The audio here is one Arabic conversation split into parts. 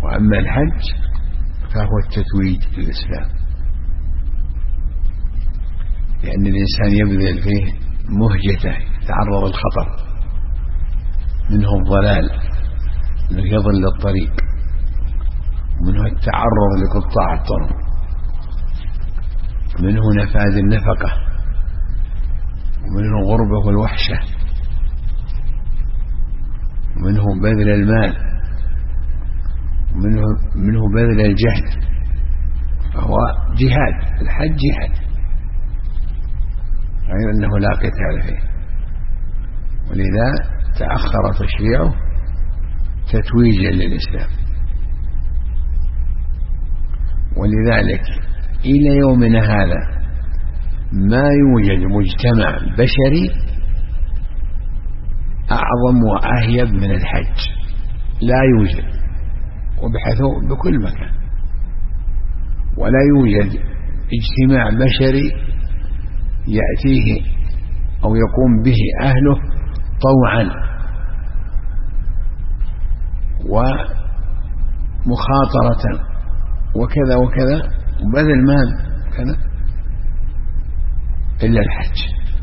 وأما الحج فهو التتويج للإسلام، لأن الإنسان يبذل فيه مهجته، يتعرض الخطر، منه الضلال، منه يضل الطريق، منه التعرض لقطاع الطرق، منه نفاذ النفقة، ومنه الغربة والوحشة، ومنه بذل المال، ومنه بذل الجهد. فهو جهاد، الحج جهاد، غير أنه لا قتال فيه، ولذا تأخر تشريعه تتويجا للإسلام. ولذلك إلى يومنا هذا ما يوجد مجتمع بشري أعظم وأهيب من الحج، لا يوجد، وابحثوا بكل مكان، ولا يوجد اجتماع بشري يأتيه أو يقوم به أهله طوعا ومخاطرة وكذا وكذا وبذل مال كذا إلا الحج.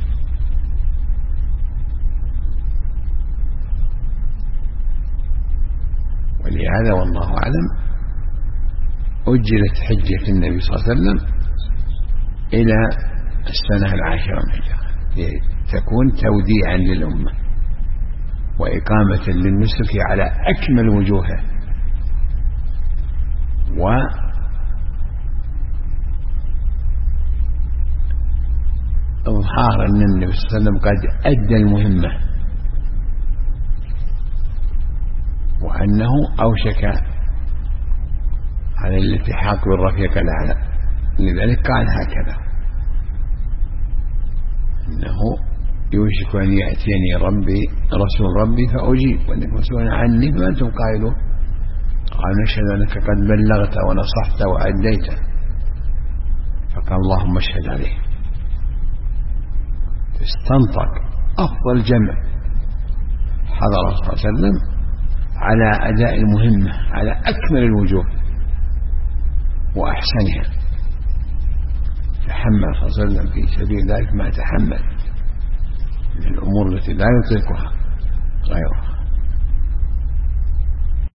ولهذا والله أعلم أجلت حجة النبي صلى الله عليه وسلم إلى السنة 10 من الهجرة، لتكون توديعا للأمة وإقامة للنسك على أكمل وجوهه، وإظهار أن النبي صلى الله عليه وسلم قد أدى المهمة، وأنه أوشك على الالتحاق بالرفيق الأعلى. لذلك قال هكذا: إنه يوشك أن يأتيني رسول ربي فأجيب، وإنك مسؤول عني فما أنتم قائلون. قالوا: نشهد أنك قد بلغت ونصحت وأديت. فقال: اللهم اشهد عليه. استنطق أفضل جمع حضر صلى الله عليه وسلم على أداء المهمة على أكمل الوجوه وأحسنها. تحمل صلى الله عليه وسلم في سبيل ذلك ما تحمل من الأمور التي لا يطيقها غيره.